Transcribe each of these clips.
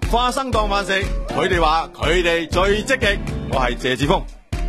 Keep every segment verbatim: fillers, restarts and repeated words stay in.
花生當飯食，佢哋話佢哋最積極。我係謝志峰。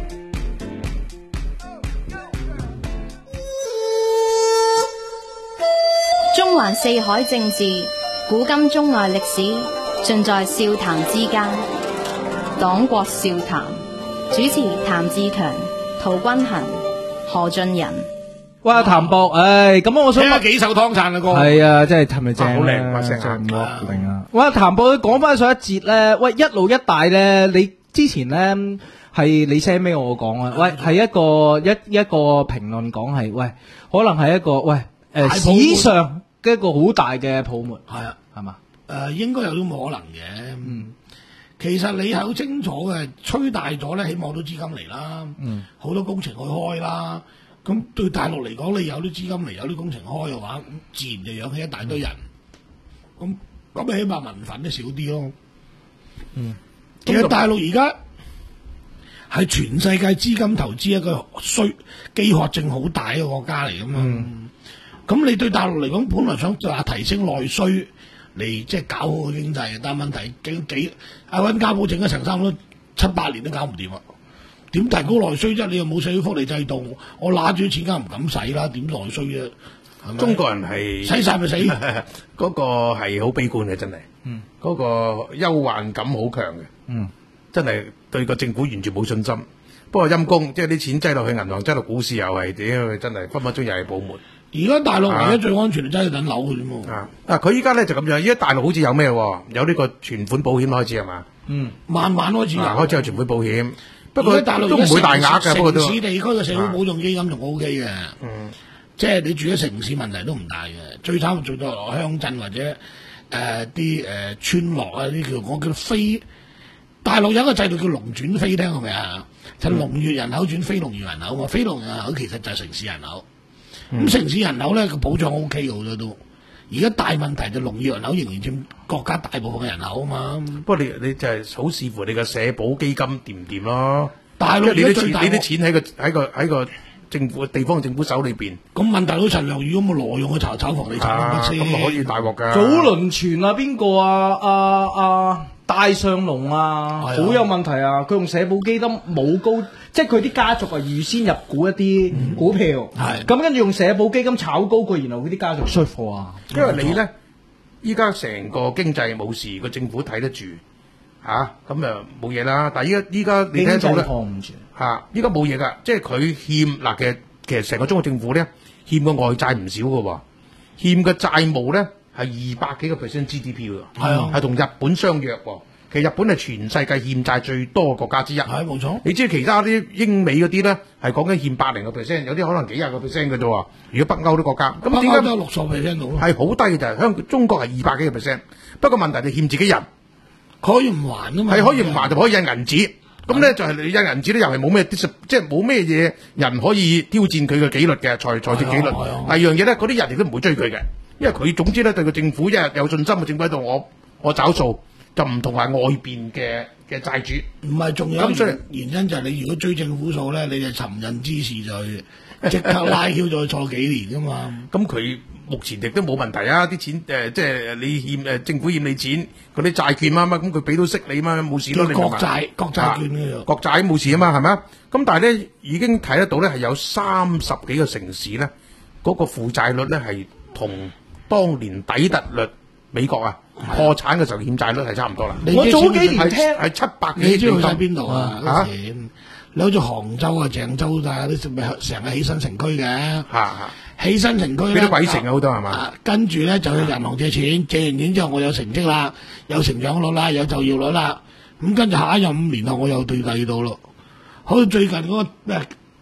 中環四海政治，古今中外歷史，盡在笑談之間。黨國笑談，主持譚志強、陶君衡、何俊仁。 哇，譚博，唉，咁我想聽咗幾首湯燦嘅歌， 係啊，真係係咪正好靚把聲真係靚啊！哇，譚博，你講翻上一節咧，喂，一路一帶咧，你之前咧係你 send 俾我講啊，喂，係一個一一個評論講係，喂，可能係一個喂誒史上嘅一個好大嘅泡沫， 係啊， 係嘛？ 誒，應該有啲可能嘅，嗯。其實你係好清楚嘅，吹大咗咧，起碼好多資金嚟啦，嗯，好多工程去開啦。咁對大陸嚟講，你有啲資金嚟，有啲工程開嘅話，咁自然就養起一大堆人。咁咁起碼民憤都少啲咯。嗯，其實大陸而家係全世界資金投資一個需飢渴症好大嘅國家嚟噶嘛。咁、嗯、你對大陸嚟講，本來想就話提升內需嚟，即係搞好個經濟，但係問題幾幾阿溫家寶整咗成三都七八年都搞唔掂啊！點提高內需啫？你又冇社會福利制度，我拿住啲錢梗係唔敢使啦，點內需啫？ 中國人係使晒咪死， 嗰個係好悲觀嘅，真係。嗯，嗰個憂患感好強嘅。嗯，真係對個政府完全冇信心。不過陰公，即係啲錢擠落去銀行，擠落股市又係屌，真係分分鐘又係泡沫。 而家大陸唯一最安全就真係等樓嘅啫嘛。 啊，嗱，佢依家咧就咁樣，依家大陸好似有咩？有呢個存款保險開始係嘛？嗯， 慢慢開始。 嗱，開始有存款保險。不過大陸都唔會大額嘅，不過都城市地區嘅社會保障基金仲 O K 嘅，嗯，即係你住喺城市問題都唔大嘅，最慘做到落鄉鎮或者誒啲誒村落啊啲叫我叫非大陸有一個制度叫農轉非，聽過未啊？就農業人口轉非農業人口嘛，非農業人口其實就係城市人口，咁、嗯、城市人口咧個保障 O K 好多都。而家大問題就農業人口仍然佔國家大部分嘅人口啊嘛。不過你你就係好視乎你個社保基金掂唔掂咯。 大陸你啲錢你啲錢喺個喺個喺個政府地方政府手裏邊。 咁問題到陳良宇咁嘅挪用去炒炒房地產咁咪可以大鑊㗎。 早輪傳啊，邊個啊？啊啊戴上龍啊，好有問題啊！佢用社保基金冇高，即係佢啲家族啊預先入股一啲股票，係咁跟住用社保基金炒高佢，然後佢啲家族出貨啊。 因為你咧，依家成個經濟冇事，個政府睇得住，吓咁啊冇嘢啦。但係依家依家你睇到咧，吓依家冇嘢噶，即係佢欠嗱嘅，其實成個中國政府咧欠個外債唔少噶，欠嘅債務咧。係二百幾個 percent G D P 喎，係啊，係同日本相若喎。其實日本係全世界欠債最多嘅國家之一，係冇錯。你知其他啲英美嗰啲咧係講緊欠百零個 percent，有啲可能幾廿個 percent 嘅啫喎。如果北歐啲國家，咁點解都六十 percent 到咯？係好低嘅就係香港中國係二百幾個 percent，不過問題你欠自己人，佢可以唔還㗎嘛？係可以唔還就可以印銀紙，咁咧就係你印銀紙咧又係冇咩即係冇咩嘢人可以挑戰佢嘅紀律嘅財財政紀律。第二樣嘢咧，嗰啲人亦都唔會追佢嘅。因為佢總之咧對個政府一日有信心嘅政府喺度，我我找數就唔同係外邊嘅嘅債主。唔係，仲有咁原因就係你如果追政府數咧，你就尋釁滋事就即刻拉 Q 咗坐幾年噶嘛。咁佢目前亦都冇問題啊！啲錢誒、呃、即係你欠誒、呃、政府欠你錢，嗰啲債券啊嘛，咁佢俾到息你嘛，冇事咯。你國債國債券呢度，國債冇事啊嘛，係咪啊？咁但係咧已經睇得到咧，係有三十幾個城市咧，嗰、那個負債率咧係同當年底特律美國啊破產嘅時候欠債率係差唔多啦。我早幾年聽係七百幾，你知道喺邊度啊？嚇！你好似杭州啊、鄭州啊，啲咪成日起新城區嘅。嚇嚇！起新城區咧，啲鬼城啊好多係嘛？跟住咧就去銀行借錢，借完錢之後我有成績啦，有成長率啦，有就業率啦。咁跟住下一任五年後我又對第二度咯。好似最近嗰個咩？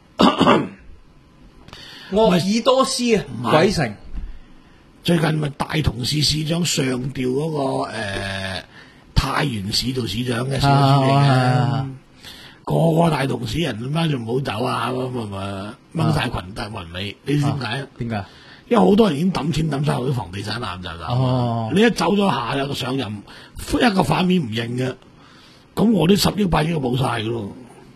鄂爾多斯啊，鬼城。最近咪大同市市長上調嗰、那個誒、呃、太原市做市長嘅市長嚟嘅，個個大同市人點解仲唔好走啊？咁咪掹晒裙帶雲尾，你知點解？點解？因為好多人已經抌錢抌晒落啲房地產攬就走。哦，你一走咗下有個上任，一個反面唔認嘅，咁我啲十億八億都冇晒噶咯。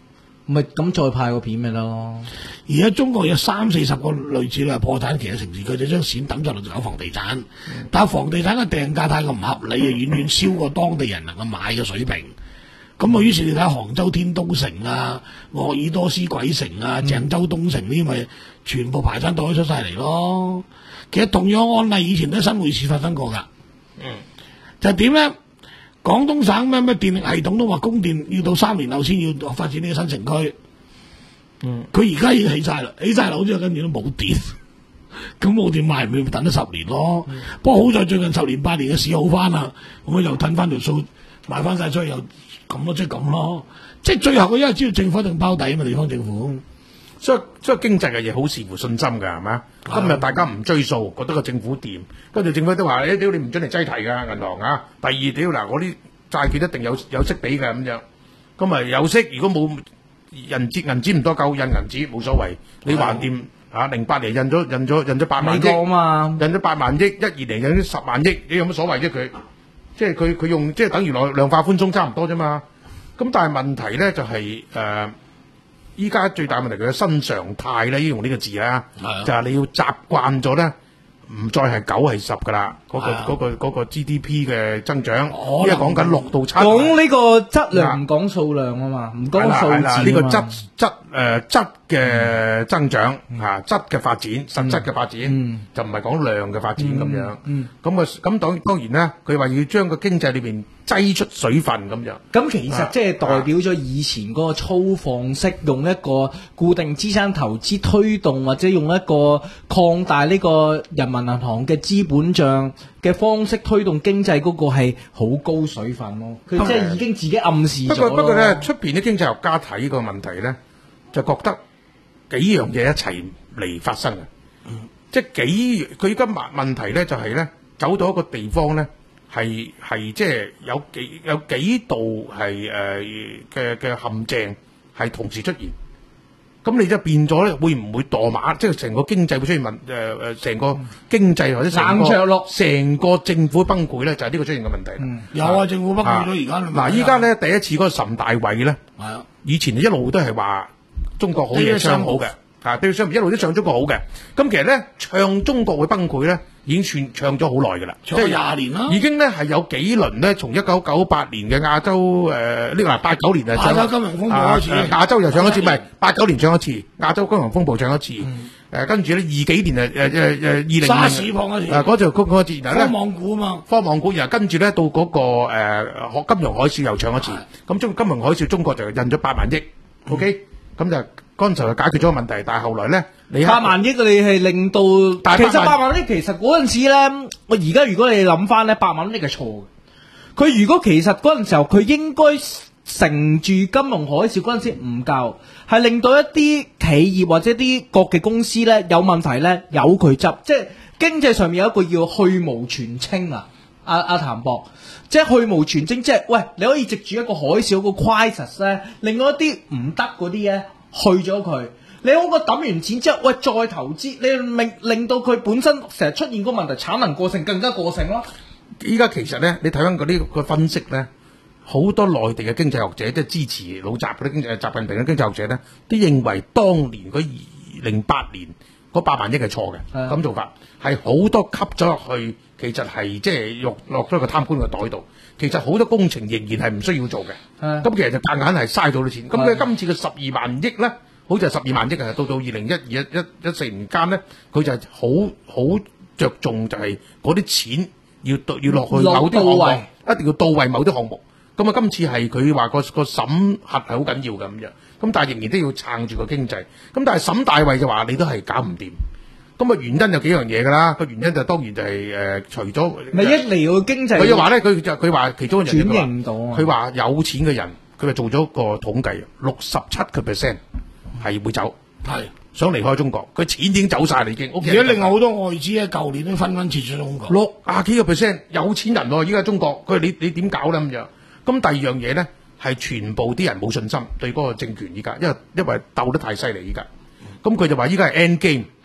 咪咁再派個片咪得咯。 而家中國有三四十個類似你話破產期嘅城市，佢哋將錢抌咗落搞房地產，嗯、但係房地產嘅定價太過唔合理，啊，遠遠超過當地人能夠買嘅水平。咁啊，於是你睇下杭州天都城啊、鄂爾多斯鬼城啊、鄭州東城呢啲咪全部排山倒海出晒嚟咯。其實同樣案例以前都喺新會市發生過㗎。嗯，就係點咧？廣東省咩咩電力系統都話供電要到三年後先要發展呢個新城區。嗯，佢而家已經起晒啦，起晒樓之後跟住都冇電，咁冇電賣咪等咗十年咯。嗯、不過好在最近十年八年嘅市好翻啦，咁啊又褪翻條數賣翻晒出去又。咁咯，即係咁咯，即係最後佢因為知道政府一定包底啊嘛，地方政府， 所以所以經濟嘅嘢好視乎信心㗎，係咪啊？今日大家唔追數，覺得個政府掂，跟住政府都話：誒屌你唔准嚟擠提㗎銀行啊！第二屌嗱，我啲債券一定有有息俾㗎咁樣，咁咪有息。如果冇銀紙銀紙唔多夠印銀紙冇所謂，你還掂嚇零八年印咗印咗印咗八萬億啊嘛，印咗八萬億，一二年印咗十萬億，你有乜所謂啫佢？即係佢佢用即係等於量量化寬鬆差唔多啫嘛，咁但係問題咧就係誒，依家最大問題佢嘅新常態咧，用呢個字啦，就係你要習慣咗咧，唔再係九係十噶啦，嗰個嗰個嗰個 G D P 嘅增長，因為講緊六到七， 講呢個質量唔講數量啊嘛，唔講數字啊嘛， 呢個質質誒質嘅增長嚇，質嘅發展，實質嘅發展，就唔係講量嘅發展咁樣。咁啊咁當當然咧，佢話要將個經濟裏邊擠出水分咁樣。 咁其實即係代表咗以前嗰個粗放式，用一個固定資產投資推動，或者用一個擴大呢個人民銀行嘅資本帳嘅方式推動經濟，嗰個係好高水分咯。佢即係已經自己暗示咗。 不過不過咧，出邊啲經濟學家睇個問題咧，就覺得幾樣嘢一齊嚟發生嘅。嗯、即係幾佢而家問問題咧，就係、是、咧走到一個地方咧，係係即係有幾有幾度係誒嘅嘅陷阱係同時出現。咁你就變咗咧，會唔會墮馬？即係成個經濟會出現問誒誒，成、呃、個經濟或者成個成個政府崩潰咧，就係、是、呢個出現嘅問題。嗯，有啊，政府崩潰咗而家。嗱，依家咧第一次嗰個岑大偉咧，係啊，以前一路都係話中國好嘢唱好嘅，啊，對上一路都唱中國好嘅。咁其實咧唱中國會崩潰咧，已經算唱咗好耐㗎啦，即係廿年啦。已經咧係有幾輪咧，從一九九八年嘅亞洲誒呢個係八九年啊，亞洲金融風暴開始，亞洲又唱一次，唔係八九年唱一次，亞洲金融風暴唱一次。誒跟住咧二幾年誒誒誒誒二零沙士放一次，誒嗰就嗰嗰次，然後咧科網股啊嘛，科網股，然後跟住咧到嗰個誒金融海嘯又唱一次。咁中金融海嘯中國就印咗八萬億 ，OK，咁就嗰陣時就解決咗個問題，但係後來咧。 八萬億你係令到，其實八萬億其實嗰陣時咧，我而家如果你諗翻咧，八萬億係錯嘅。佢如果其實嗰陣時候佢應該乘住金融海嘯嗰陣時唔夠，係令到一啲企業或者啲國際公司咧有問題咧，由佢執，即係經濟上面有一個叫去蕪存菁啊！阿阿譚博，即係去蕪存菁，即係喂，你可以藉住一個海嘯個 crisis 咧，令到一啲唔得嗰啲咧去咗佢。你好過抌完錢之後，喂再投資，你令令到佢本身成日出現個問題，產能過剩更加過剩咯。 依家其實咧，你睇翻嗰啲個分析咧，好多內地嘅經濟學者，即係支持老習嗰啲經濟習近平嘅經濟學者咧，都認為當年嗰零八年嗰八萬億係錯嘅，咁的做法係好多吸咗落去，其實係即係落落咗個貪官嘅袋度。其實好多工程仍然係唔需要做嘅，咁的其實就夾硬係嘥咗啲錢。咁佢的今次嘅十二萬億咧。好似係十二萬億啊！到到二零一二一一一四年間咧，佢就係好好着重就係嗰啲錢要要落去某啲項目，一定要到位某啲項目。咁啊，今次係佢話個個審核係好緊要嘅咁樣。咁但係仍然都要撐住個經濟。咁但係沈大衛就話你都係搞唔掂。咁啊原因有幾樣嘢㗎啦。個原因就當然就係、是、誒、呃，除咗咪一嚟個經濟， 佢就話咧，佢就佢話其中一樣嘢轉型到啊。 佢話有錢嘅人，佢就做咗個統計，六十七個 percent。係會走，係想離開中國，佢錢已經走晒啦，已經。而家另外好多外資咧，舊年都紛紛撤出中國，六啊幾個 percent 有錢人喎，依家中國，佢你你點搞咧咁樣？咁第二樣嘢咧，係全部啲人冇信心對嗰個政權依家，因為因為鬥得太犀利依家。咁佢就話依家係 end game，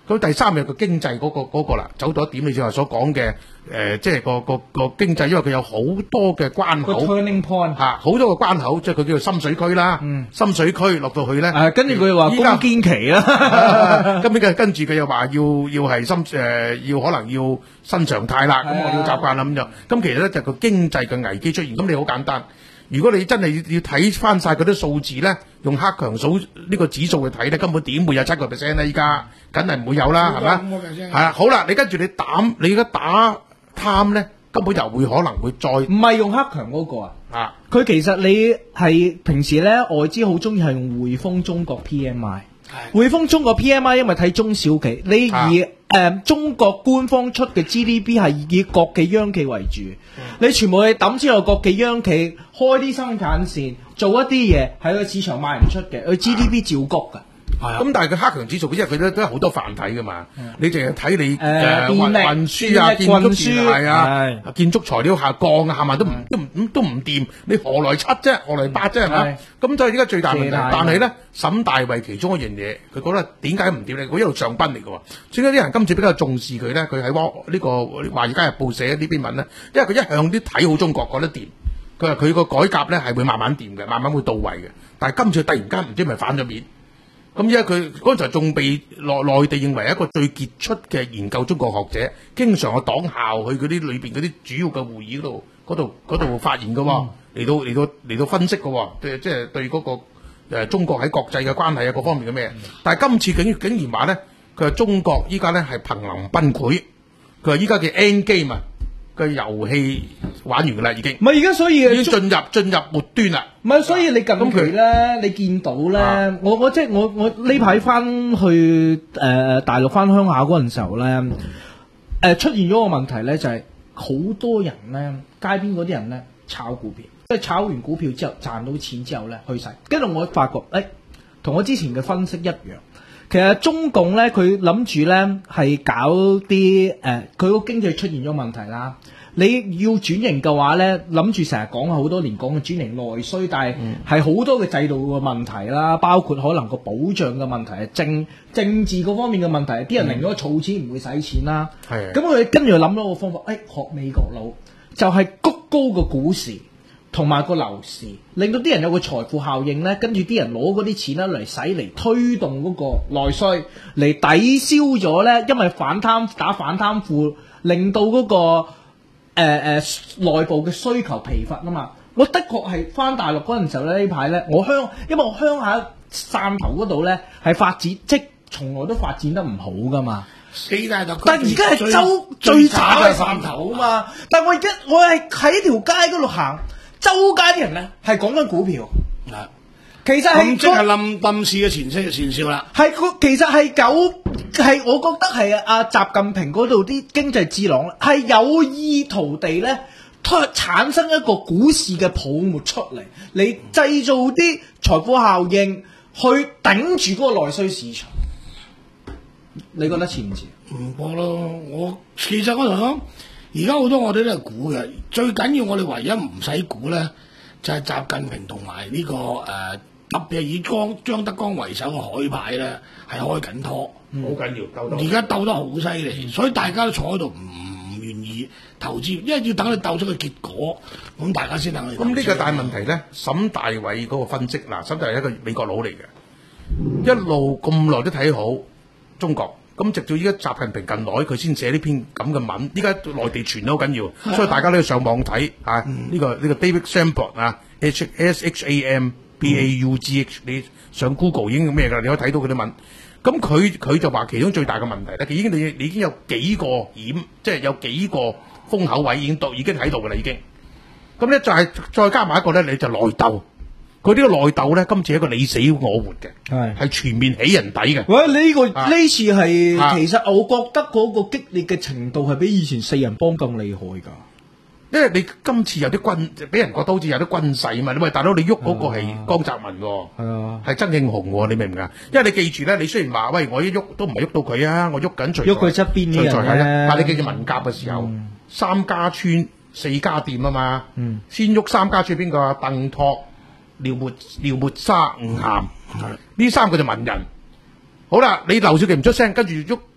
咁第三日個經濟嗰、個嗰、個啦，走到一點你正話所講嘅誒，即係個個個經濟，因為佢有好多嘅關個口 turning point 嚇，好、多個關口，即係佢叫做深水區啦。 嗯深水區落到去咧， 誒，跟住佢又話攻堅期啦， 咁呢嘅跟住佢又話要要係深誒、呃，要可能要新常態啦，咁我哋要習慣啦咁就。咁其實咧就個經濟嘅危機出現，咁你好簡單。如果你真係要睇翻晒嗰啲數字咧，用黑強數呢個指數去睇咧，根本點會有七個 percent 咧？依家梗係唔會有啦，係咪？係啊，好啦，你跟住你打你而家打貪咧，根本又會可能會再唔係用黑強嗰個啊。 啊， 佢其實你係平時咧外資好中意係用匯豐中國 P M I，匯豐中國 P M I 因為睇中小企，你啊以誒、呃、中國官方出嘅 G D P 係以國企央企為主， 嗯、 你全部係抌錢落國企央企，開啲生產線，做一啲嘢喺個市場賣唔出嘅，佢 G D P 照谷㗎。 咁但係佢黑強指數，因為佢都都係好多繁體噶嘛，你淨係睇你誒誒運電力運輸啊、 電力建築運輸係啊係、 建築材料下降啊，下萬都唔都唔都唔掂，你何來七啫？何來八啫？係咪？咁所以而家最大問題， 借貸但係咧沈大衛其中一樣嘢，佢覺得點解唔掂咧？佢一路上賓嚟嘅喎，點解啲人今次比較重視佢咧？佢喺《呢個華爾街日報》寫呢篇文咧，因為佢一向都睇好中國，覺得掂。佢話佢個改革咧係會慢慢掂嘅，慢慢會到位嘅。但係今次突然間唔知係咪反咗面。咁而家佢嗰陣時仲被內內地認為一個最傑出嘅研究中國學者，經常去黨校去嗰啲裏邊嗰啲主要嘅會議嗰度嗰度嗰度發言嘅喎，嚟到嚟到嚟到分析嘅喎，對即係對嗰個誒中國喺國際嘅關係啊各方面嘅咩？但係今次竟竟然話咧，佢話中國依家咧係瀕臨崩潰，佢話依家嘅 end game 啊嘅遊戲玩完㗎啦已經， 唔係而家所以已經進入進入末端啦。 唔係，所以你近期咧，你見到咧、啊，我我即係我我呢排翻去誒、呃、大陸翻鄉下嗰陣時候咧，誒、呃、出現咗個問題咧，就係、是、好多人咧，街邊嗰啲人咧炒股票，即係炒完股票之後賺到錢之後咧去晒，跟住我發覺誒，同、欸、我之前嘅分析一樣，其實中共咧佢諗住咧係搞啲誒，佢、呃、個經濟出現咗問題啦。你要轉型嘅話咧，諗住成日講好多年講嘅轉型內需，但係係好多嘅制度嘅問題啦，包括可能個保障嘅問題，政政治嗰方面嘅問題，啲人寧咗儲錢唔會使錢啦。係，咁佢跟住諗咗個方法，誒、哎、學美國佬，就係、是、谷高個股市同埋個樓市，令到啲人有個財富效應咧，跟住啲人攞嗰啲錢咧嚟使嚟推動嗰個內需，嚟抵消咗咧，因為反貪打反貪腐，令到嗰、那個。誒、呃、誒、呃、內部嘅需求疲乏啊嘛，我的確係翻大陸嗰陣時候咧，呢排咧我鄉，因為我鄉下汕頭嗰度咧係發展，即係從來都發展得唔好噶嘛。 四大特區， 但係而家係周最慘係汕頭啊嘛。但係我而家我係喺條街嗰度行，周街啲人咧係講緊股票。 嗱， 其實係即係冧冧市嘅前先前兆啦。 係個其實係九。係，我覺得係阿習近平嗰度啲經濟智囊係有意圖地咧，產生一個股市嘅泡沫出嚟，你製造啲財富效應去頂住嗰個內需市場。你覺得似唔似？ 唔過咯，我其實我同你講，而家好多我哋都係估嘅，最緊要我哋唯一唔使估咧，就係、是、習近平同埋呢個誒、呃、特別係以江張德江為首嘅海派咧，係開緊拖。 好緊要，鬥到而家鬥得好犀利，所以大家都坐喺度唔願意投資，因為要等你鬥出個結果，咁大家先等你。 咁呢個大問題咧，沈大偉嗰個分析，嗱，沈大偉係一個美國佬嚟嘅，一路咁耐都睇好中國，咁直到依家習近平近來佢先寫呢篇咁嘅文，依家內地傳都好緊要，所以大家都要上網睇啊！呢、嗯這個呢、這個 David Shambaugh 啊 ，H S H A M B A U G H，、嗯、你上 Google 已經咩㗎？你可以睇到佢啲文。咁佢佢就話其中最大嘅問題咧，佢已經你你已經有幾個險，即係有幾個風口位已經到已經喺度㗎啦，已經。咁咧就係再加埋一個咧，你就內鬥。佢呢個內鬥咧，今次係一個你死我活嘅，係係全面起人底嘅。 喂，呢、這個呢、啊、次係、啊、其實我覺得嗰個激烈嘅程度係比以前四人幫更厲害㗎。 因為你今次有啲軍，俾人覺得好似有啲軍勢啊嘛。你喂大佬，你喐嗰個係江澤民喎，係啊，係曾慶紅喎，你明唔明啊？因為你記住咧，你雖然話喂，我一喐都唔係喐到佢啊，我喐緊徐，喐佢側邊嘅人咧。但係你記住文革嘅時候，嗯、三家村四家店啊嘛，嗯、先喐三家村邊個啊？鄧拓、廖沫、廖沫沙、吳晗，呢三個就文人。好啦，你劉少奇唔出聲，跟住喐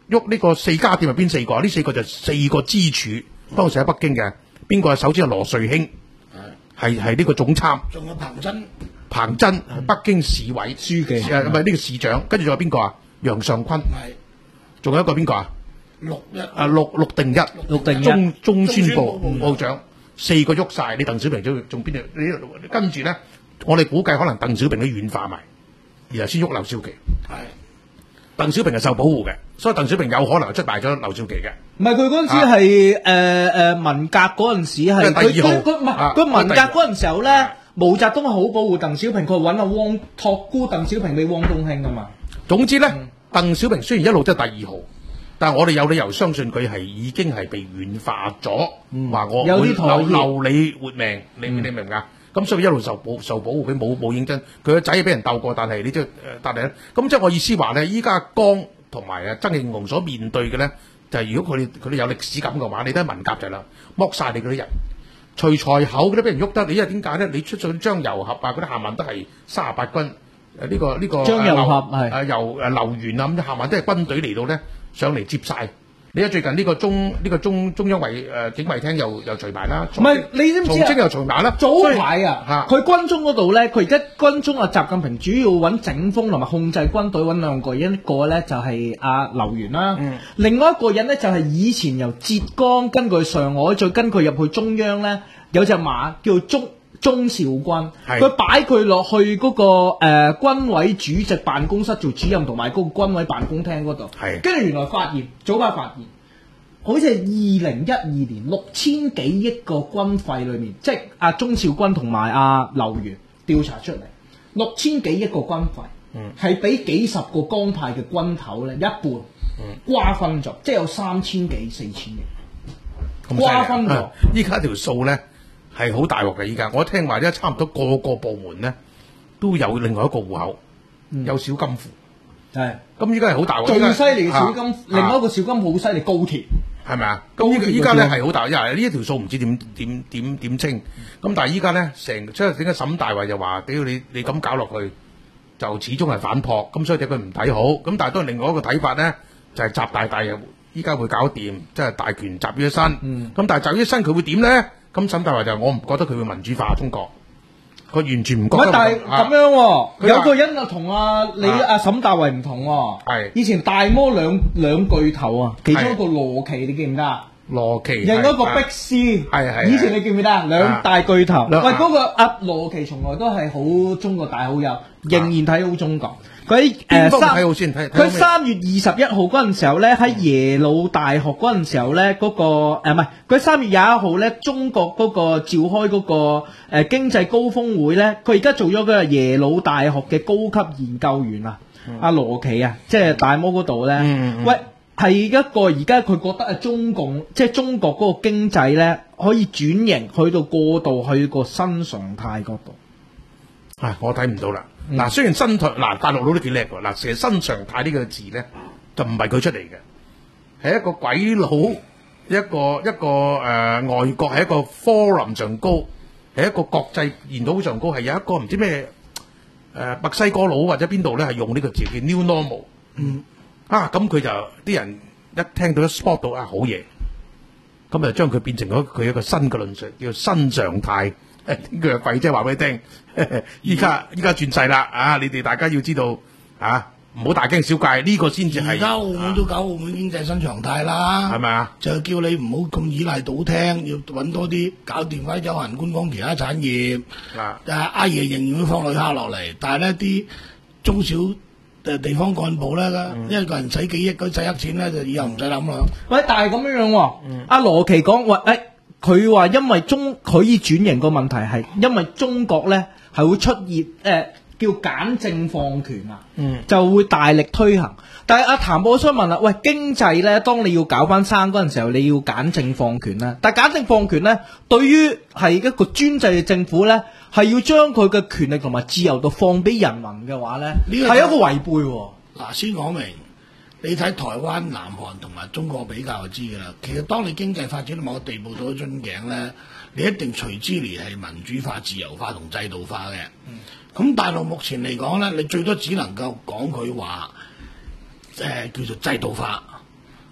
喐呢個四家店係邊四個？呢四個就四個支柱，當時喺北京嘅。邊個啊？首先係羅瑞卿，係係呢個總參。 仲有彭真， 彭真係北京市委書記，誒唔係呢個市長。跟住仲有邊個啊？楊尚昆。係。仲有一個邊個啊？ 陸一。 啊陸陸定一。陸定一。中中宣部部長。四個喐晒，你鄧小平仲仲邊度？你跟住咧，我哋估計可能鄧小平都軟化埋，然後先喐劉少奇。係。鄧小平係受保護嘅，所以鄧小平有可能出賣咗劉少奇嘅。 唔係佢嗰陣時係誒誒文革嗰陣時係佢佢佢唔係佢文革嗰陣時候咧，毛澤東係好保護鄧小平，佢揾阿汪託孤鄧小平俾汪東興噶嘛。 總之咧，鄧小平雖然一路都係第二號，但係我哋有理由相信佢係已經係被軟化咗，話我會留留你活命，你你明唔明啊？咁所以一路受保受保護，佢冇冇認真，佢個仔俾人鬥過，但係你即係誒，但係咧，咁即係我意思話咧，依家江同埋啊曾慶紅所面對嘅咧，就係如果佢哋佢哋有歷史感嘅話，你都係文革就係啦，剝晒你嗰啲人，徐才厚嗰啲俾人喐得，你因為點解咧？你出咗張游俠啊，嗰啲下萬都係三十八軍誒呢個呢個張游俠係誒由誒劉源啊咁下萬都係軍隊嚟到咧上嚟接晒。你睇最近呢個中呢、這個中中央衛誒、呃、警衛廳又又除埋啦， 唔係你知唔知啊？ 從征又除埋啦。 早排啊，佢軍中嗰度咧，佢而家軍中啊，習近平主要揾整風同埋控制軍隊揾兩個人，一個咧就係阿劉源啦，嗯、另外一個人咧就係、是、以前由浙江跟佢上海，再跟佢入去中央咧，有隻馬叫鍾鍾兆軍，佢擺佢落去嗰、那個誒、呃、軍委主席辦公室做主任，同埋嗰個軍委辦公廳嗰度。係，跟住原來發現早排發現，好似係二零一二年六千幾億個軍費裏面，即係阿鍾兆軍同埋阿劉源調查出嚟，六千幾億個軍費，嗯，係俾幾十個江派嘅軍頭咧一半，嗯，瓜分咗，即係有三千幾四千億，瓜分咗。 依家條數咧。係好大鑊嘅，依家我聽話咧，差唔多個個部門咧都有另外一個戶口，嗯、有小金庫。係，咁依家係好大鑊。 最犀利嘅小金，啊、另外一個小金庫好犀利，高鐵係咪啊？咁依家咧係好大，因為呢一條數唔知點點點點清。咁但係依家咧成，即係點解沈大衛就話：屌你你咁搞落去，就始終係反撲。咁所以佢唔睇好。咁但係都係另外一個睇法咧，就係、是、習大大又依家會搞掂，即係大權集於一身。咁、嗯、但係集於一身佢會點咧？咁沈大衛就我唔覺得佢會民主化中國，佢完全唔覺得。 但係咁樣喎、啊，有個人啊同阿你阿沈大衛唔同喎。係以前大摩兩兩巨頭啊，其中一個羅奇你記唔記得啊？羅奇，另一個碧斯，係係。以前你記唔記得啊？兩大巨頭。喂，嗰、那個阿羅奇從來都係好中國大好友，仍然睇好中國。佢誒三，佢三月二十一號嗰陣時候咧，喺耶魯大學嗰陣時候咧，嗰、那個誒唔係，佢三月廿一號咧，中國嗰個召開嗰、那個誒、呃、經濟高峰會咧，佢而家做咗個耶魯大學嘅高級研究員啊，阿、嗯、羅奇啊，即係大摩嗰度咧，嗯嗯、喂，係一個而家佢覺得啊，中共即係中國嗰個經濟咧，可以轉型去到過渡去個新常態嗰度。 係，我睇唔到啦。嗱、嗯，雖然新常嗱大陸佬都幾叻喎，嗱，其實新常態呢個字咧，就唔係佢出嚟嘅，係一個鬼佬，一個一個誒、呃、外國係一個 forum 上高，係一個國際研討上高，係有一個唔知咩誒墨西哥佬或者邊度咧係用呢個字叫 new normal。嗯，啊，咁佢就啲人一聽到一 spot 到啊好嘢，咁就將佢變成咗佢一個新嘅論述，叫新常態。誒，呢句廢即係話俾你聽，依家依家轉勢啦，啊！你哋大家要知道，啊，唔好大驚小怪，呢、這個先至係。而家澳門都搞澳門經濟新常態啦，係咪啊？就叫你唔好咁依賴賭廳，要揾多啲搞掂翻有閒觀光其他產業。啊，阿爺仍然會放旅客落嚟，但係呢啲中小誒地方幹部咧，嗯、一個人使幾億嗰使黑錢咧，就以後唔使諗啦。 喂，但係咁樣樣喎，阿羅奇講喂誒。哎佢話因為中可以轉型個問題係因為中國咧係會出現誒、呃、叫簡政放權啊，嗯，就會大力推行。但係阿譚博，我想問啦，喂，經濟咧，當你要搞翻生嗰陣時候，你要簡政放權啦。但係簡政放權咧，對於係一個專制嘅政府咧，係要將佢嘅權力同埋自由度放俾人民嘅話咧，係一個違背喎。 嗱，先講明。你睇台灣、南韓同埋中國比較就知㗎啦。其實當你經濟發展到某個地步到咗樽頸咧，你一定隨之嚟係民主化、自由化同制度化嘅。咁、嗯、大陸目前嚟講咧，你最多只能夠講佢話誒叫做制度化，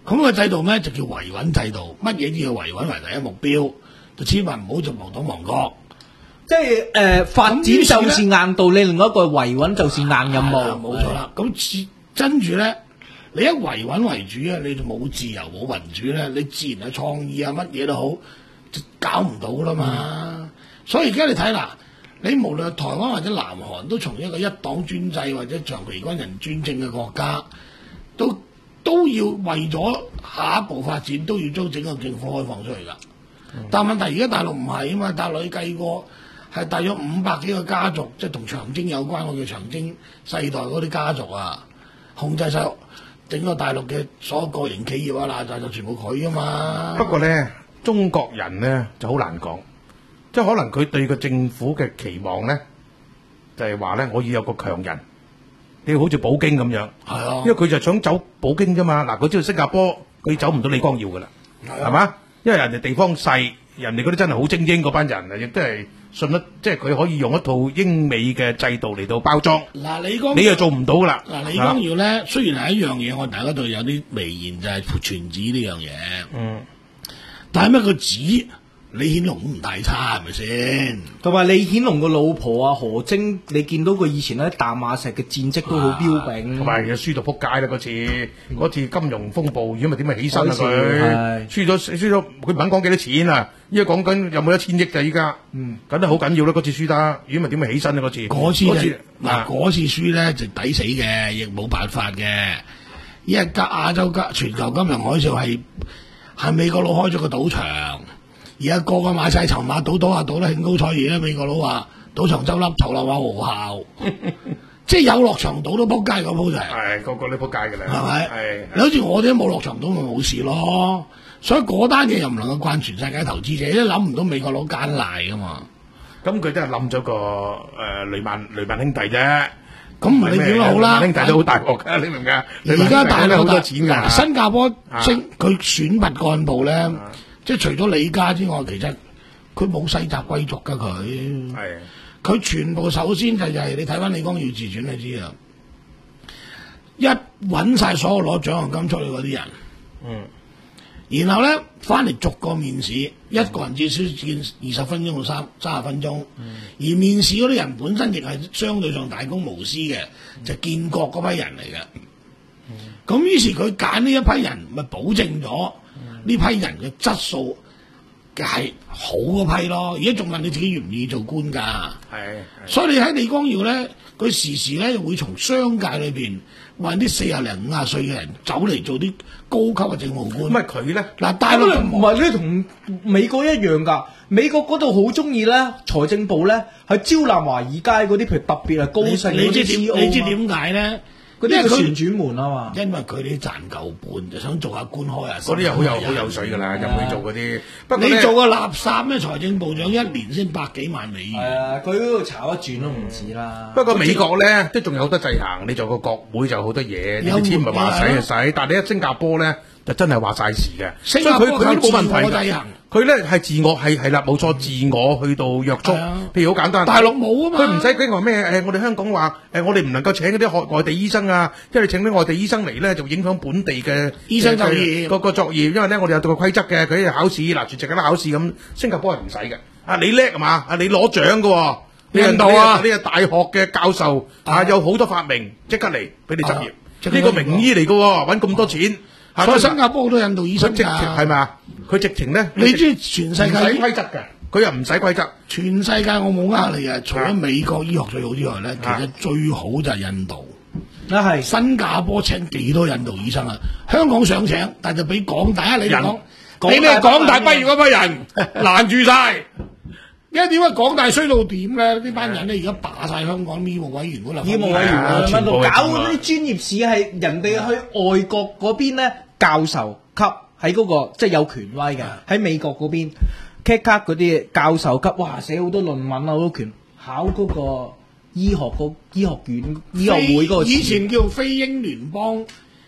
咁個制度咩就叫維穩制度，乜嘢都要維穩為第一目標，就千萬唔好就亡黨亡國。 即係誒、呃、發展就是硬道理，另外一個維穩就是硬任務。 冇錯啦。咁跟住咧，你一維穩為主咧，你就冇自由冇民主咧，你自然係創意啊乜嘢都好，就搞唔到啦嘛。嗯、所以而家你睇嗱，你無論台灣或者南韓都從一個一黨專制或者長期軍人專政嘅國家，都都要為咗下一步發展，都要將整個政府開放出嚟噶。嗯、但問題而家大陸唔係啊嘛，大陸你計過。係大約五百幾個家族，即係同長征有關，我叫長征世代嗰啲家族啊，控制晒整個大陸嘅所有個人企業啊，嗱就全部佢啊嘛。 不過咧，中國人咧就好難講，即係可能佢對個政府嘅期望咧，就係話咧，我要有個強人，你要好似普京咁樣，係啊，因為佢就想走普京啫嘛。嗱，佢知道新加坡佢走唔到李光耀噶啦，係嘛、啊？因為人哋地方細，人哋嗰啲真係好精英嗰班人啊，亦都係。信得即係佢可以用一套英美嘅制度嚟到包裝。嗱，李光你又做唔到噶啦。 嗱，李光耀咧，雖然係一樣嘢，我大家都有啲微言就係傳旨呢樣嘢。嗯。但係咩個旨？李顯龍唔大差係咪先？ 同埋李顯龍個老婆啊何晶，你見到佢以前喺淡馬錫嘅戰績都好彪炳。 同埋輸到撲街啦嗰次，嗰、嗯、次金融風暴，如果咪點咪起身啊佢？輸咗輸咗，佢唔肯講幾多錢啊？依家講緊有冇一千億咋依家？嗯，咁都好緊要啦嗰次輸得，如果咪點咪起身啊嗰次？ 嗰次嗱嗰次輸咧就抵死嘅，亦冇辦法嘅。因為亞洲加全球金融海嘯係係美國佬開咗個賭場。而家個個買晒籌碼，賭賭下賭得興高采烈啦！美國佬話賭場執笠，籌樓話無效，即係有落場賭都撲街嗰鋪就係。係個個都撲街㗎啦，係咪？係你好似我哋都冇落場賭咪冇事咯。所以嗰單嘢又唔能夠慣全世界投資者，都諗唔到美國佬奸賴㗎嘛。 咁佢都係冧咗個誒、呃、雷曼雷曼兄弟啫。 咁唔理點都好啦， 兄弟都好大鑊㗎，你明唔明啊？ 而家大陸好多錢㗎，新加坡升佢、啊、選拔幹部咧。啊即係除咗李家之外，其實佢冇世襲貴族噶佢，係佢全部首先就係、是、你睇翻李光耀自傳你知啦，一揾晒所有攞獎學金出去嗰啲人，嗯，然後咧翻嚟逐個面試，一個人至少見二十分鐘到三三十分鐘，嗯、而面試嗰啲人本身亦係相對上大公無私嘅，嗯、就建國嗰批人嚟嘅，咁、嗯、於是佢揀呢一批人，咪保證咗。呢批人嘅質素嘅係好嗰批咯，而家仲問你自己願唔願意做官㗎？係，所以你睇李光耀咧，佢時時咧會從商界裏邊揾啲四廿零五廿歲嘅人走嚟做啲高級嘅政務官。唔係佢咧，嗱大陸唔係咧，同美國一樣㗎。美國嗰度好中意咧，財政部咧係招攬華爾街嗰啲，譬如特別係高盛嗰啲 C E O。 你知點解咧？ 嗰啲係旋轉門啊嘛， 因為佢哋賺夠半，就想做下官開下。 嗰啲又好有好有水㗎啦，入去做嗰啲。不過你做個垃圾咩？財政部長一年先百幾萬美元。 係啊，佢嗰度炒一轉都唔止啦。 不過美國咧，都仲有好多制衡。你做個國會就好多嘢，你啲錢唔係話使就使。但係你喺新加坡咧，就真係話晒事嘅。所以佢佢都冇問題㗎。佢咧係自我係係啦，冇錯，自我去到約束。譬如好簡單， 大陸冇啊嘛。 佢唔使驚話咩誒，我哋香港話誒，我哋唔能夠請嗰啲外外地醫生啊，因為請啲外地醫生嚟咧，就影響本地嘅醫生就業個個作業。因為咧，我哋有個規則嘅，佢哋考試嗱，全世界都考試咁，新加坡係唔使嘅。啊，你叻係嘛？啊，你攞獎嘅，印度啊，你係大學嘅教授啊，有好多發明，即刻嚟俾你執業。呢個名醫嚟嘅，揾咁多錢。 所以新加坡好多印度醫生㗎， 係咪啊？佢直情咧， 你知全世界唔使規則嘅，佢又唔使規則。 全世界我冇呃你啊！除咗美國醫學最好之外咧，其實最好就係印度。啊係，新加坡請幾多印度醫生啊？香港想請，但係就俾港大啊！你哋講，你哋港大畢業嗰批人攔住晒。而家點解港大衰到點咧？呢班人咧而家霸晒香港醫務委員會啦， 醫務委員會度搞嗰啲專業試係人哋去外國嗰邊咧。教授級喺嗰、那個即係有權威嘅，喺美國嗰邊 K 卡嗰啲教授級，哇寫好多論文啊，好多權考嗰個醫學個醫學院醫學會嗰個。 以前叫非英聯邦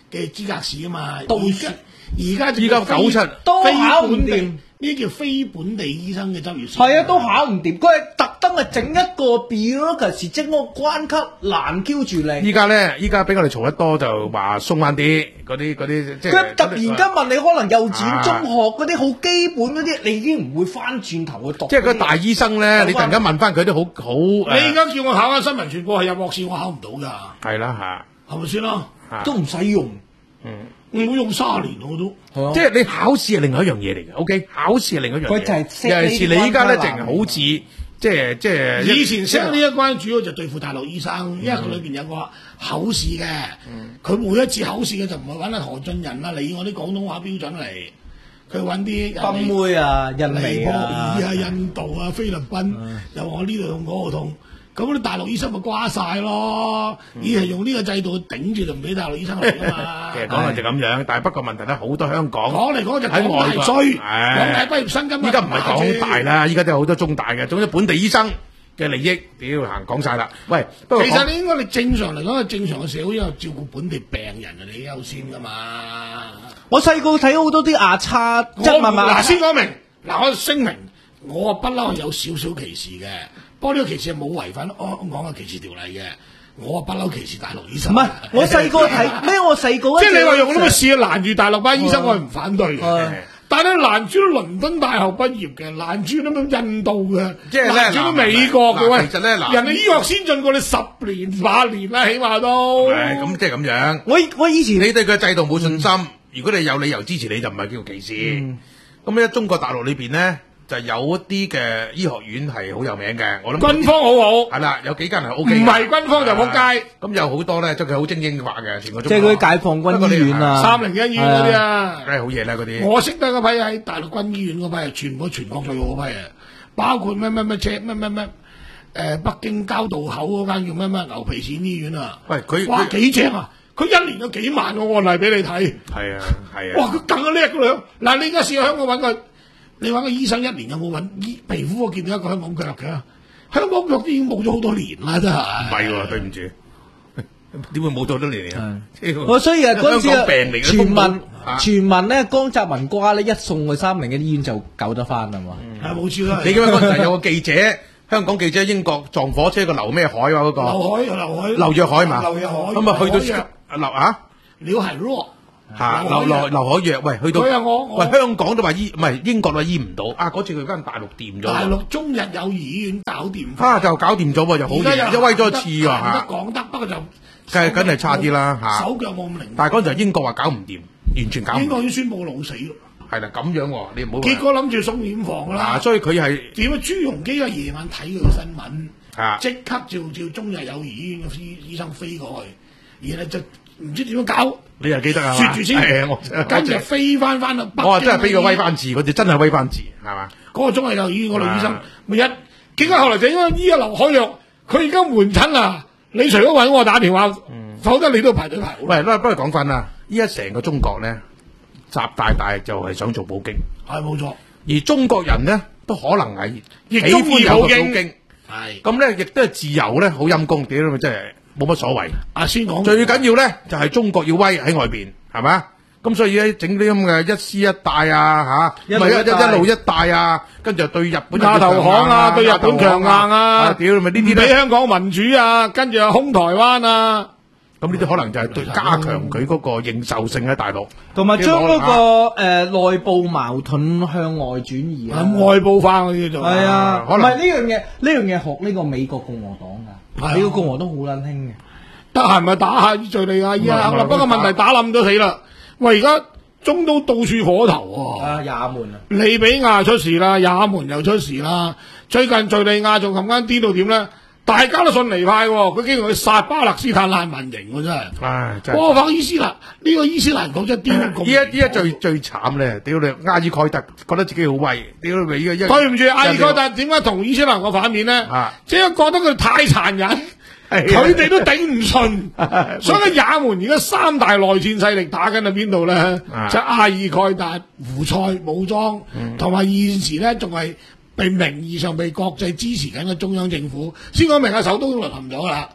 嘅資格試啊嘛。 到而家而家依家九七都考唔掂。 呢啲叫非本地醫生嘅執業試。 係啊，都考唔掂。佢係特登係整一個表，其實整個關卡難 Q 住你。 依家咧，依家俾我哋嘈得多就話鬆翻啲嗰啲嗰啲，即係佢突然間問你，可能幼稚園、 啊中學嗰啲好基本嗰啲，你已經唔會翻轉頭去讀。 即係嗰啲大醫生咧，你突然間問翻佢啲好好你而誒， 家叫我考下新聞傳播系入博士，我考唔到㗎， 係啦嚇， 係咪先啦？ 嚇都唔使用。 嗯。 我用卅年我都。 即係你考試係另外一樣嘢嚟嘅，OK？考試係另外一樣嘢。 佢就係識尤其是你依家咧，淨係呢關卡好似即係即係以前識呢一關主要就對付大陸醫生，因為佢裏邊有個口試嘅，佢、每一次口試嘅就唔係揾阿何俊仁啦，你我啲廣東話標準嚟，佢揾啲賓妹啊、印尼尼泊爾啊、 啊、印度啊、菲律賓，又話我呢度痛嗰度痛。咁啲大陸醫生咪瓜晒咯，而係用呢個制度頂住就唔俾大陸醫生嚟㗎嘛。 其實講嘅就咁樣，但係不過問題咧，好多香港講嚟講就喺外國講大衰， 唉講大畢業生今日依家唔係講大啦，依家都有好多中大嘅，總之本地醫生嘅利益，屌行講晒啦。喂，不過其實你應該你正常嚟講，正常嘅社會因為照顧本地病人啊，你優先㗎嘛。 我細個睇好多啲牙刷， 我即係慢慢嗱先講明，嗱我聲明，我不嬲係有少少歧視嘅，不過呢個歧視係冇違反香港嘅歧視條例嘅。我不嬲歧視大陸醫生。 唔係，我細個睇咩？我細個即係你話用咁嘅事攔住大陸班醫生，我係唔反對嘅。 係但係咧攔住都倫敦大學畢業嘅，攔住都咁印度嘅， 即係咧攔住都美國嘅嗱喂。 其實咧嗱人哋醫學先進過你十年八年啦，起碼都。 誒咁即係咁樣。 我我以前你對佢制度冇信心，如果你有理由支持你，就唔係叫歧視。咁咧、中國大陸裏邊咧，就有一啲嘅醫學院係好有名嘅，我諗軍方好好， 係啦，有幾間係 O K。 唔係軍方就仆街。 咁有好多咧，即係佢好精英化嘅，全個中即係國嗰啲解放軍醫院啊， 三零一醫院嗰啲啊。 梗係好嘢啦嗰啲。 我識得嗰批喺大陸軍醫院嗰批係全部全國最好嗰批啊，包括咩咩咩車咩咩咩誒北京交道口嗰間叫咩咩牛皮癬醫院啊， 喂，佢哇佢幾正啊！佢一年有幾萬個案例俾你睇， 係啊係哇！ 啊， 佢更加叻㗎啦！嗱，你而家試下香港揾個，你揾個醫生一年有冇揾醫皮膚？我見到一個香港腳嘅，香港腳已經冇咗好多年啦，真係。 唔係喎，對唔住，點會冇咗多年啊？ 我所以啊嗰陣時香港病嚟嘅傳聞啊傳聞咧，江澤民瓜咧一送去三零嘅醫院就救得翻啦嘛。 係冇錯啦。 你記唔記得嗰陣有個記者，香港記者英國撞火車個劉咩海話嗰個劉海劉海劉若海嘛， 劉若海咁啊去劉海到劉啊廖係咯。 嚇劉海劉劉劉海藥，喂去到佢話我我喂香港都話醫唔係英國都話醫唔到啊！嗰次佢間大陸掂咗， 大陸中日友誼醫院搞掂。 啊就搞掂咗喎，又好而家嘢，一威咗一次行得喎嚇， 講得，不過就梗係梗係差啲啦嚇。 手腳冇咁靈。 但係嗰陣就英國話搞唔掂，完全搞唔掂， 英國已經宣布老死咯， 係啦咁樣喎，你唔好結果諗住送院房㗎嗱， 啦。 所以佢係點解朱鎔基啊夜晚睇佢嘅新聞， 啊即刻召召中日友誼醫院嘅醫醫生飛過去，然後就唔知點樣搞， 你又記得啊？ 説住先， 係啊，我跟住飛翻翻去北京。 我話真係俾佢威翻字，嗰隻真係威翻字，係嘛？ 嗰個中日友誼醫院嗰個醫生啊， 咪一，結果後來就因為醫阿劉海藥，佢而家門診啊，你除咗揾我打電話，否則你都排隊排好耐。 喂，不不如講翻啦，依家成個中國咧，習大大就係想做普京， 係冇錯， 而中國人咧都可能係亦喜中意普歡有個普京京， 係。 咁咧亦都係自由咧，好陰公，屌你真係冇乜所謂。 阿先講最緊要咧就係中國要威喺外邊，係嘛？咁所以咧整啲咁嘅一絲一帶啊嚇，唔係一一一路一帶啊，跟住對日本亞投行啊，對日本強硬啊， 屌咪呢啲唔俾咧， 香港民主啊，跟住又空台灣啊， 咁呢啲可能就係對加強佢嗰個認受性喺大陸， 同埋將嗰個誒內部矛盾向外轉移啊。 外部化嗰啲就係啊， 可能唔係呢樣嘢，呢樣嘢學呢個美國共和黨係啊㗎，美國共和黨好撚興嘅。 得閒咪打下敍利亞伊拉克啦。 唔係不過問題打冧咗死啦。喂，而家中東到處火頭喎。 啊，也門啊， 利比亞出事啦，也門又出事啦。最近敍利亞仲咁間癲到點咧？大家都信離派喎，佢竟然去殺巴勒斯坦難民營喎，真係。 唉真係。 波法伊斯蘭呢個伊斯蘭國真係癲到咁。 依家依家最最慘咧，屌你阿爾蓋特覺得自己好威，屌你咪依家一對唔住，阿爾蓋特點解同伊斯蘭國反面咧？ 啊即係覺得佢太殘忍。佢哋都頂唔順，所以也門而家三大內戰勢力打緊喺邊度咧？ 啊就阿爾蓋達、胡塞武裝，同埋現時咧仲係被名義上被國際支持緊嘅中央政府。先講明啊，首都都淪陷咗啦。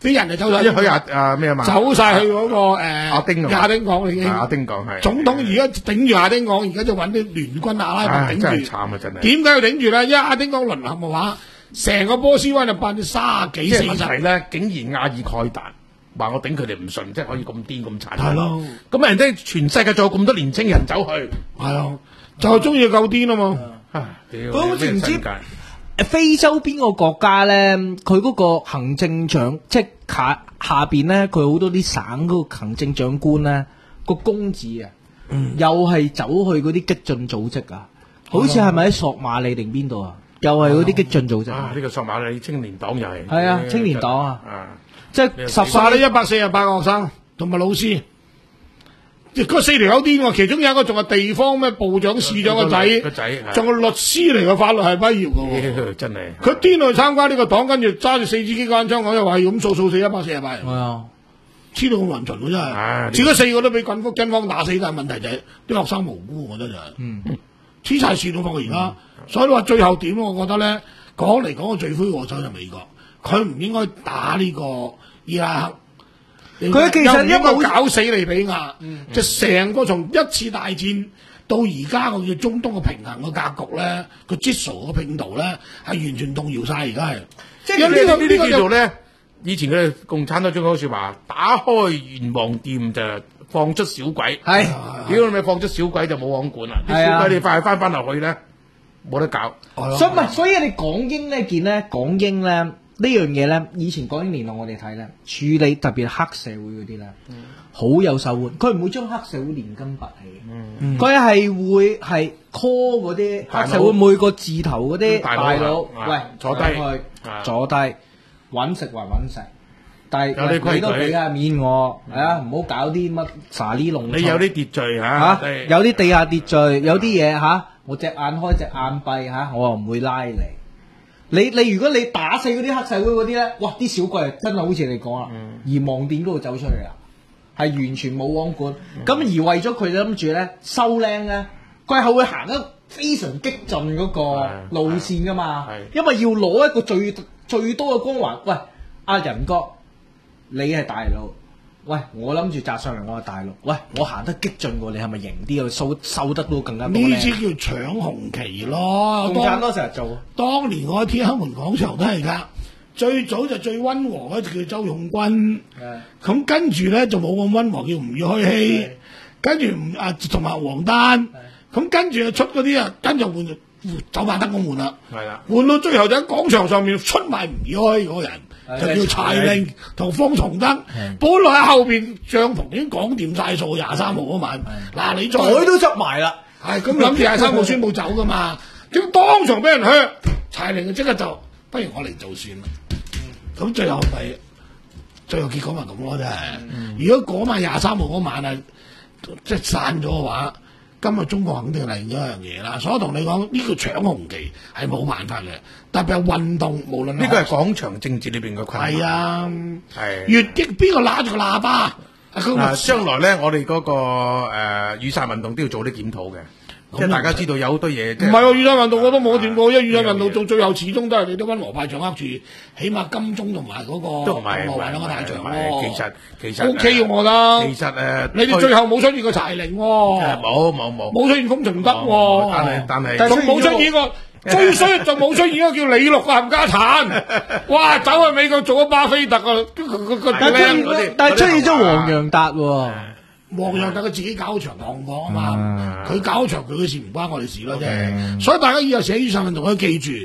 啲人就走晒， 一去阿阿咩啊嘛， 走晒去嗰個誒亞丁亞丁港已經。 亞丁港係總統而家頂住亞丁港，而家就揾啲聯軍阿拉伯頂真係住。 慘啊！真係。 點解要頂住咧？因為亞丁港淪陷嘅話，成個波斯灣就百分之卅幾即四十。 係問題咧，竟然亞爾蓋達話我頂佢哋唔順，即係可以咁癲咁殘。 係咯。 咁人哋全世界仲有咁多年青人走去， 係啊，就係中意夠癲啊嘛。 佢佢好似唔知誒非洲邊個國家咧，佢嗰個行政長即係下下邊咧，佢好多啲省嗰個行政長官咧，個公子啊，嗯、又係走去嗰啲激進組織啊，好似係咪喺索馬里定邊度啊？又係嗰啲激進組織啊！ 呢個索馬里青年黨又係係啊，青年黨啊， 啊即係十殺咗一百四十八個學生同埋老師。嗰四條友癲喎，其中有一個仲係地方咩部長、市長個仔， 個仔仲係律師嚟嘅，法律系畢業嘅喎。 真係佢癲去參加呢個黨，跟住揸住四支機關槍，我就話係咁掃掃死一百四十八人。 係啊， 黐到咁混巡喎真係。至嗰四個都俾軍軍方打死，但係問題就係啲學生無辜，我覺得就係。嗯。黐晒線到放佢而家，所以你話最後點？我覺得咧講嚟講，個罪魁禍首就美國，佢唔應該打呢個伊拉克。 佢其實應該搞死利比亞，嗯、就成個從一次大戰到而家個叫中東嘅平衡嘅格局咧，個 jigsaw 嘅拼圖咧係完全動搖晒。而家係， 即係呢個呢啲叫做咧，以前嘅共產黨中嗰句説話，打開願望店就放出小鬼， 係， 屌你咪放出小鬼就冇網管啦，啲小鬼你快翻翻落去咧冇得搞。 所以唔係，所以你港英呢件咧，港英咧。呢樣嘢咧，以前港英年代我哋睇咧，處理特別黑社會嗰啲咧，好、嗯、有手腕。佢唔會將黑社會連根拔起，佢係、嗯、會係 call 嗰啲黑社會每個字頭嗰啲大佬，喂，坐低去，坐低揾食還揾食，但係你都俾下面我，係啊，唔好搞啲乜沙呢弄。 你有啲秩序嚇、 啊，有啲地下秩序，有啲嘢嚇，我隻眼開隻眼閉嚇，我又唔會拉你。你你如果你打死嗰啲黑社會嗰啲咧，哇！啲小鬼真係好似你講啦，嗯、而網店嗰度走出嚟啦，係完全冇網管。咁、嗯、而為咗佢諗住咧收靚咧，佢係會行得非常激進嗰個路線噶嘛，因為要攞一個最最多嘅光環。喂，阿仁哥，你係大佬。喂，我諗住摘上嚟，我係大陸。喂，我行得激進過你，係咪型啲啊？收收得到更加多咧。 呢支叫搶紅旗咯， 共產黨成日做。 當年我喺天安門廣場都係㗎，最早就最溫和嗰隻叫周勇軍，咁跟住咧就冇咁溫和，叫吳宇希，跟住唔啊同埋黃丹，咁跟住就出嗰啲啊，跟住換走馬燈咁換啦，換到最後就喺廣場上面出賣吳宇希嗰個人。就叫柴玲同方松德，本來喺後邊帳篷已經講掂晒數，廿三號嗰晚，嗱你再袋都執埋啦， 係咁諗住廿三號宣佈走噶嘛，點當場俾人靴，柴玲就即刻就，不如我嚟做算啦，咁、嗯、最後咪最後結果咪咁咯，真係。嗯、如果嗰晚廿三號嗰晚啊，即係散咗嘅話。今日中國肯定嚟咗一樣嘢啦，所以我同你講呢、這個搶紅旗係冇辦法嘅，特別係運動，無論呢個係廣場政治裏邊嘅困難。 係啊， 係越激邊個揦住個喇叭？ 嗱、啊，將來咧，我哋嗰、那個誒、呃、雨傘運動都要做啲檢討嘅。即係大家知道有好多嘢， 唔係喎，雨傘運動我都冇掂過，因為雨傘運動到最後始終都係你啲溫和派掌握住，起碼金鐘同埋嗰個都唔係唔係兩個大場喎。其實其實 O K 我覺得。 其實誒， 你哋最後冇出現過柴玲喎。 冇冇冇。 冇出現龔崇德喎。 但係但係。 仲冇出現過，最衰就冇出現嗰個叫李錄嘅冚家鏟。哇！走去美國做咗巴菲特啊！ 但係出現咗黃洋達喎。 黃洋達佢自己搞場旺角啊嘛，佢、嗯、搞場佢嘅事唔關我哋事咯啫，嗯、所以大家以後寫雨傘運動可以記住，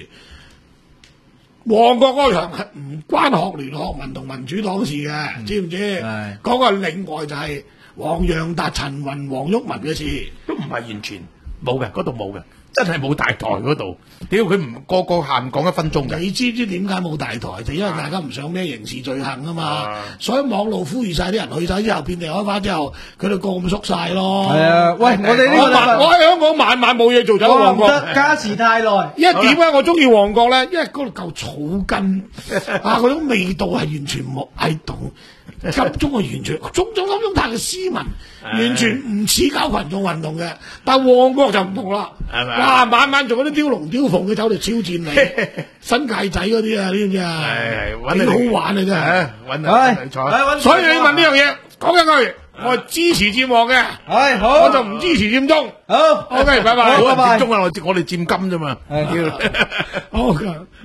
旺角嗰場係唔關學聯、學民同民主黨事嘅，嗯、知唔知？嗰個另外就係黃洋達、陳雲、黃毓民嘅事， 都唔係完全冇嘅，嗰度冇嘅。真係冇大台嗰度，屌佢唔個個限講一分鐘嘅。 你知唔知點解冇大台？就因為大家唔想咩刑事罪行啊嘛，啊所以網路呼籲晒啲人去晒之後，遍地開花之後，佢哋個咁縮晒咯。 係啊，喂，我哋呢、這個我喺香港買晚晚冇嘢做就喺旺角。 唔得，加時太耐。 因為點解我中意旺角咧？因為嗰度夠草根啊，嗰種味道係完全冇喺度。金鐘係完全中中金鐘塔嘅斯文，完全唔似搞群眾運動嘅。但旺角就唔同啦，哇！晚晚做嗰啲雕龍雕鳳嘅走嚟挑戰你，新界仔嗰啲啊，呢啲啊，幾好玩啊真係。 揾嚟所以你問呢樣嘢，講一句，我係支持佔旺嘅， 係好， 我就唔支持佔中。 好 ，OK，拜拜。 我佔中啊，我我哋佔金啫嘛。 係， 好。